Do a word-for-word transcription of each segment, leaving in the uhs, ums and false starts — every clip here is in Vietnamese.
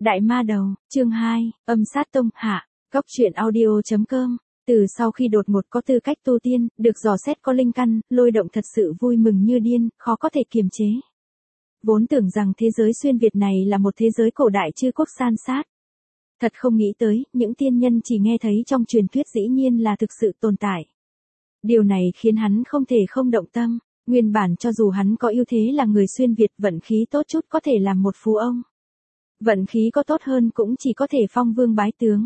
Đại ma đầu, chương hai, âm sát tông hạ, góc truyện audio.com. Từ sau khi đột ngột có tư cách tu tiên, được dò xét có linh căn, Lôi Động thật sự vui mừng như điên, khó có thể kiềm chế. Vốn tưởng rằng thế giới xuyên Việt này là một thế giới cổ đại chư quốc san sát. Thật không nghĩ tới, những tiên nhân chỉ nghe thấy trong truyền thuyết dĩ nhiên là thực sự tồn tại. Điều này khiến hắn không thể không động tâm, nguyên bản cho dù hắn có ưu thế là người xuyên Việt vận khí tốt chút có thể làm một phú ông. Vận khí có tốt hơn cũng chỉ có thể phong vương bái tướng.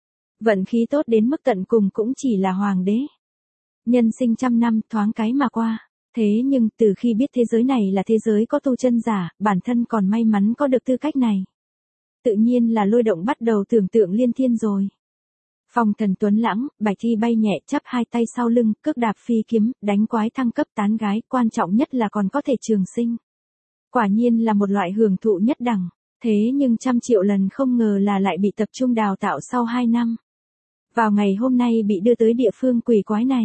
Vận khí tốt đến mức tận cùng cũng chỉ là hoàng đế. Nhân sinh trăm năm thoáng cái mà qua. Thế nhưng từ khi biết thế giới này là thế giới có tu chân giả, bản thân còn may mắn có được tư cách này. Tự nhiên là Lôi Động bắt đầu tưởng tượng liên thiên rồi. Phong thần tuấn lãng, bạch thi bay nhẹ chắp hai tay sau lưng, cước đạp phi kiếm, đánh quái thăng cấp tán gái, quan trọng nhất là còn có thể trường sinh. Quả nhiên là một loại hưởng thụ nhất đẳng. Thế nhưng trăm triệu lần không ngờ là lại bị tập trung đào tạo sau hai năm. Vào ngày hôm nay bị đưa tới địa phương quỷ quái này.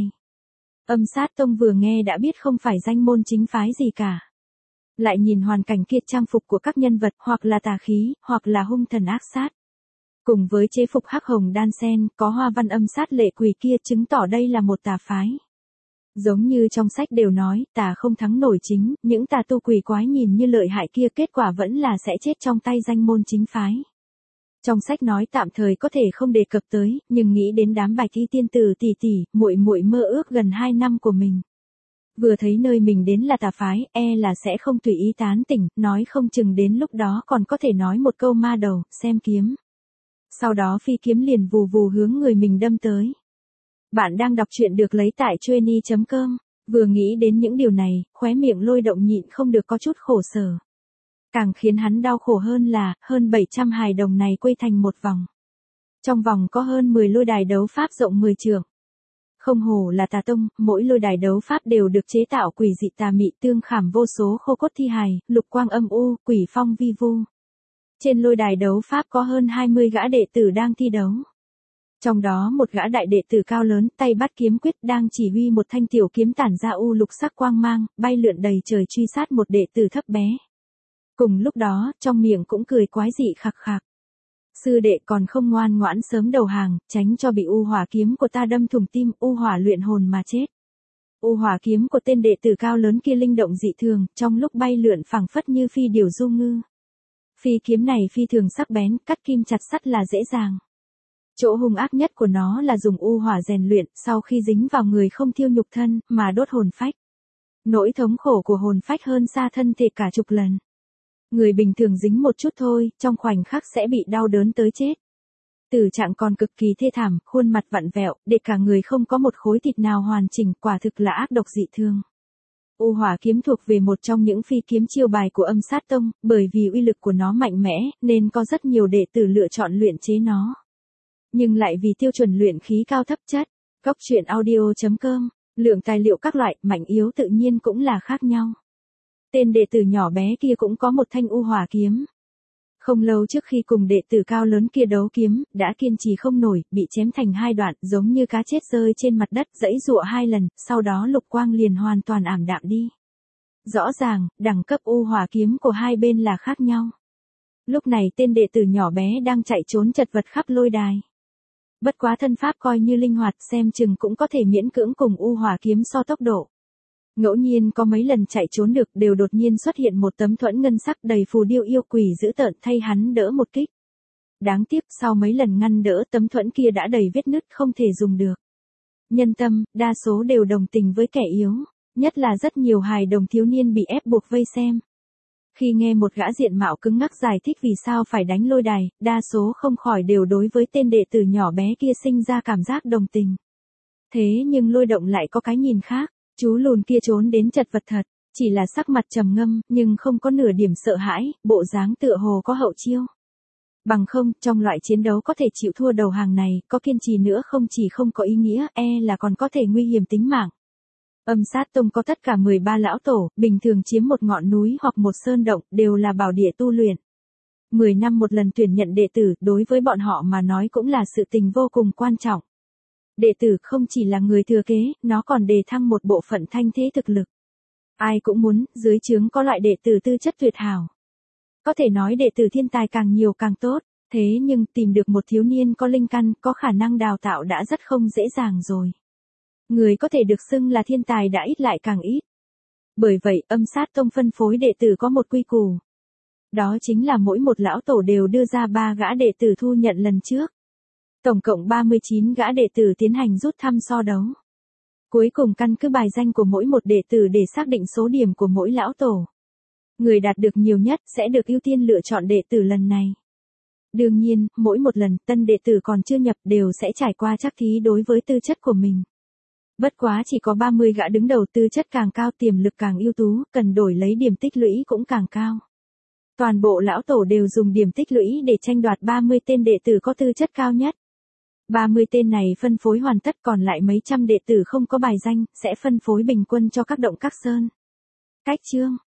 Âm sát tông vừa nghe đã biết không phải danh môn chính phái gì cả. Lại nhìn hoàn cảnh kia trang phục của các nhân vật hoặc là tà khí, hoặc là hung thần ác sát. Cùng với chế phục hắc hồng đan sen, có hoa văn âm sát lệ quỷ kia chứng tỏ đây là một tà phái. Giống như trong sách đều nói, tà không thắng nổi chính, những tà tu quỷ quái nhìn như lợi hại kia kết quả vẫn là sẽ chết trong tay danh môn chính phái. Trong sách nói tạm thời có thể không đề cập tới, nhưng nghĩ đến đám bạch thi tiên tử tỷ tỷ, muội muội mơ ước gần hai năm của mình. Vừa thấy nơi mình đến là tà phái, e là sẽ không tùy ý tán tỉnh, nói không chừng đến lúc đó còn có thể nói một câu ma đầu, xem kiếm. Sau đó phi kiếm liền vù vù hướng người mình đâm tới. Bạn đang đọc truyện được lấy tại trueni chấm com, vừa nghĩ đến những điều này, khóe miệng Lôi Động nhịn không được có chút khổ sở. Càng khiến hắn đau khổ hơn là, hơn bảy trăm hài đồng này quây thành một vòng. Trong vòng có hơn mười lôi đài đấu pháp rộng mười trượng. Không hổ là tà tông, mỗi lôi đài đấu pháp đều được chế tạo quỷ dị tà mị tương khảm vô số khô cốt thi hài, lục quang âm u, quỷ phong vi vu. Trên lôi đài đấu pháp có hơn hai mươi gã đệ tử đang thi đấu. Trong đó một gã đại đệ tử cao lớn, tay bắt kiếm quyết đang chỉ huy một thanh tiểu kiếm tản ra u lục sắc quang mang, bay lượn đầy trời truy sát một đệ tử thấp bé. Cùng lúc đó, trong miệng cũng cười quái dị khạc khạc. Sư đệ còn không ngoan ngoãn sớm đầu hàng, tránh cho bị u hỏa kiếm của ta đâm thủng tim, u hỏa luyện hồn mà chết. U hỏa kiếm của tên đệ tử cao lớn kia linh động dị thường, trong lúc bay lượn phảng phất như phi điểu du ngư. Phi kiếm này phi thường sắc bén, cắt kim chặt sắt là dễ dàng. Chỗ hung ác nhất của nó là dùng u hỏa rèn luyện, sau khi dính vào người không thiêu nhục thân, mà đốt hồn phách. Nỗi thống khổ của hồn phách hơn xa thân thể cả chục lần. Người bình thường dính một chút thôi, trong khoảnh khắc sẽ bị đau đớn tới chết. Tử trạng còn cực kỳ thê thảm, khuôn mặt vặn vẹo, để cả người không có một khối thịt nào hoàn chỉnh, quả thực là ác độc dị thương. U hỏa kiếm thuộc về một trong những phi kiếm chiêu bài của âm sát tông, bởi vì uy lực của nó mạnh mẽ, nên có rất nhiều đệ tử lựa chọn luyện chế nó. Nhưng lại vì tiêu chuẩn luyện khí cao thấp chất, góc truyện audio.com, lượng tài liệu các loại, mạnh yếu tự nhiên cũng là khác nhau. Tên đệ tử nhỏ bé kia cũng có một thanh u hỏa kiếm. Không lâu trước khi cùng đệ tử cao lớn kia đấu kiếm, đã kiên trì không nổi, bị chém thành hai đoạn, giống như cá chết rơi trên mặt đất, giãy giụa hai lần, sau đó lục quang liền hoàn toàn ảm đạm đi. Rõ ràng, đẳng cấp u hỏa kiếm của hai bên là khác nhau. Lúc này tên đệ tử nhỏ bé đang chạy trốn chật vật khắp lôi đài. Bất quá thân pháp coi như linh hoạt, xem chừng cũng có thể miễn cưỡng cùng u hỏa kiếm so tốc độ. Ngẫu nhiên có mấy lần chạy trốn được, đều đột nhiên xuất hiện một tấm thuẫn ngân sắc đầy phù điêu yêu quỷ dữ tợn thay hắn đỡ một kích. Đáng tiếc sau mấy lần ngăn đỡ, tấm thuẫn kia đã đầy vết nứt không thể dùng được. Nhân tâm, đa số đều đồng tình với kẻ yếu, nhất là rất nhiều hài đồng thiếu niên bị ép buộc vây xem. Khi nghe một gã diện mạo cứng ngắc giải thích vì sao phải đánh lôi đài, đa số không khỏi đều đối với tên đệ tử nhỏ bé kia sinh ra cảm giác đồng tình. Thế nhưng Lôi Động lại có cái nhìn khác. Chú lùn kia trốn đến chật vật thật, chỉ là sắc mặt trầm ngâm, nhưng không có nửa điểm sợ hãi, bộ dáng tựa hồ có hậu chiêu. Bằng không, trong loại chiến đấu có thể chịu thua đầu hàng này, có kiên trì nữa không chỉ không có ý nghĩa, e là còn có thể nguy hiểm tính mạng. Âm sát tông có tất cả mười ba lão tổ, bình thường chiếm một ngọn núi hoặc một sơn động, đều là bảo địa tu luyện. mười năm một lần tuyển nhận đệ tử, đối với bọn họ mà nói cũng là sự tình vô cùng quan trọng. Đệ tử không chỉ là người thừa kế, nó còn đề thăng một bộ phận thanh thế thực lực. Ai cũng muốn, dưới trướng có loại đệ tử tư chất tuyệt hảo. Có thể nói đệ tử thiên tài càng nhiều càng tốt, thế nhưng tìm được một thiếu niên có linh căn, có khả năng đào tạo đã rất không dễ dàng rồi. Người có thể được xưng là thiên tài đã ít lại càng ít. Bởi vậy, Âm Sát Tông phân phối đệ tử có một quy củ. Đó chính là mỗi một lão tổ đều đưa ra ba gã đệ tử thu nhận lần trước. Tổng cộng ba mươi chín gã đệ tử tiến hành rút thăm so đấu. Cuối cùng căn cứ bài danh của mỗi một đệ tử để xác định số điểm của mỗi lão tổ. Người đạt được nhiều nhất sẽ được ưu tiên lựa chọn đệ tử lần này. Đương nhiên, mỗi một lần tân đệ tử còn chưa nhập đều sẽ trải qua trắc thí đối với tư chất của mình. Bất quá chỉ có ba mươi gã đứng đầu, tư chất càng cao tiềm lực càng ưu tú, cần đổi lấy điểm tích lũy cũng càng cao. Toàn bộ lão tổ đều dùng điểm tích lũy để tranh đoạt ba mươi tên đệ tử có tư chất cao nhất. ba mươi tên này phân phối hoàn tất, còn lại mấy trăm đệ tử không có bài danh, sẽ phân phối bình quân cho các động các sơn. Cách chương